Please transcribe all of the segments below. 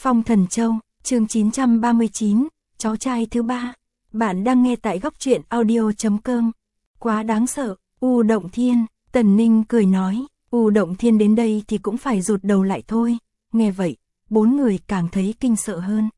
Phong Thần Châu, chương 939, cháu trai thứ ba. Bạn đang nghe tại góc truyện audio.com. Quá đáng sợ, U Động Thiên, Tần Ninh cười nói, U Động Thiên đến đây thì cũng phải rụt đầu lại thôi. Nghe vậy, bốn người càng thấy kinh sợ hơn.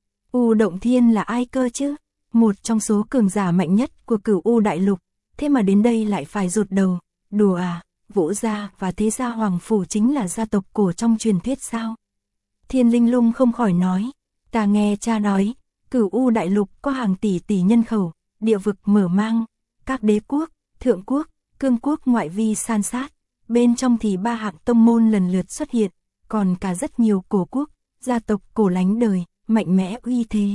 U Động Thiên là ai cơ chứ? Một trong số cường giả mạnh nhất của Cửu U Đại Lục, thế mà đến đây lại phải rụt đầu. Đùa à, Vũ gia và Thế gia Hoàng Phủ chính là gia tộc cổ trong truyền thuyết sao? Thiên Linh Lung không khỏi nói, ta nghe cha nói, Cửu U Đại Lục có hàng tỷ tỷ nhân khẩu, địa vực mở mang, các đế quốc, thượng quốc, cương quốc ngoại vi san sát, bên trong thì ba hạng tông môn lần lượt xuất hiện, còn cả rất nhiều cổ quốc, gia tộc cổ lánh đời, mạnh mẽ uy thế.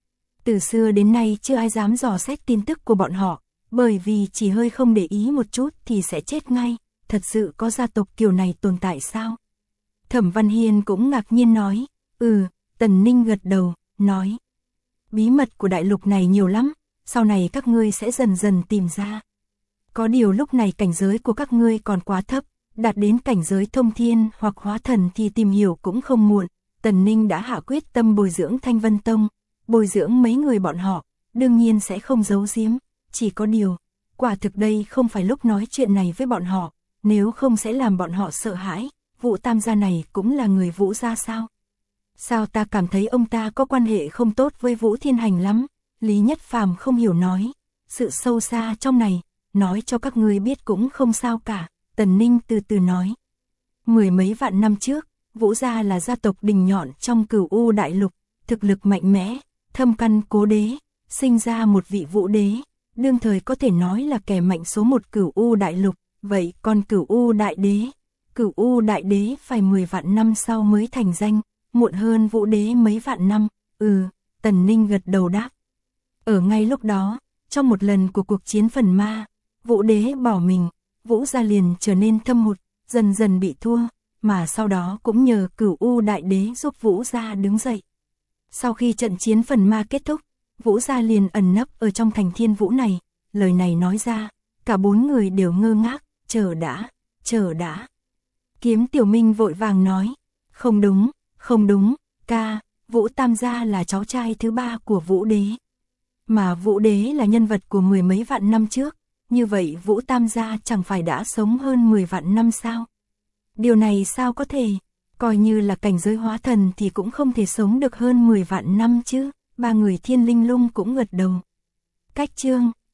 Từ xưa đến nay chưa ai dám dò xét tin tức của bọn họ, bởi vì chỉ hơi không để ý một chút thì sẽ chết ngay, thật sự có gia tộc kiểu này tồn tại sao? Thẩm Văn Hiên cũng ngạc nhiên nói, Tần Ninh gật đầu, nói, bí mật của đại lục này nhiều lắm, sau này các ngươi sẽ dần dần tìm ra. Có điều lúc này cảnh giới của các ngươi còn quá thấp, đạt đến cảnh giới thông thiên hoặc hóa thần thì tìm hiểu cũng không muộn. Tần Ninh đã hạ quyết tâm bồi dưỡng Thanh Vân Tông, bồi dưỡng mấy người bọn họ, đương nhiên sẽ không giấu giếm, chỉ có điều, quả thực đây không phải lúc nói chuyện này với bọn họ, nếu không sẽ làm bọn họ sợ hãi. Vũ Tam gia này cũng là người Vũ gia sao? Sao ta cảm thấy ông ta có quan hệ không tốt với Vũ Thiên Hành lắm? Lý Nhất Phàm không hiểu nói, sự sâu xa trong này, nói cho các ngươi biết cũng không sao cả. Tần Ninh từ từ nói, mười mấy vạn năm trước, Vũ gia là gia tộc đình nhọn trong Cửu U Đại Lục, thực lực mạnh mẽ, thâm căn cố đế, sinh ra một vị Vũ đế, đương thời có thể nói là kẻ mạnh số một Cửu U Đại Lục. Vậy còn Cửu U Đại Đế? Cửu U Đại Đế phải 10 vạn năm sau mới thành danh, muộn hơn Vũ Đế mấy vạn năm. Tần Ninh gật đầu đáp. Ở ngay lúc đó, trong một lần của cuộc chiến phần ma, Vũ Đế bỏ mình, Vũ gia liền trở nên thâm hụt, dần dần bị thua, mà sau đó cũng nhờ Cửu U Đại Đế giúp Vũ gia đứng dậy. Sau khi trận chiến phần ma kết thúc, Vũ gia liền ẩn nấp ở trong thành Thiên Vũ này, lời này nói ra, cả bốn người đều ngơ ngác, chờ đã. Kiếm Tiểu Minh vội vàng nói, không đúng, ca, Vũ Tam gia là cháu trai thứ ba của Vũ Đế. Mà Vũ Đế là nhân vật của mười mấy vạn năm trước, như vậy Vũ Tam gia chẳng phải đã sống hơn 10 vạn năm sao? Điều này sao có thể, coi như là cảnh giới hóa thần thì cũng không thể sống được hơn 10 vạn năm chứ. Ba người Thiên Linh Lung cũng gật đầu. Cách chương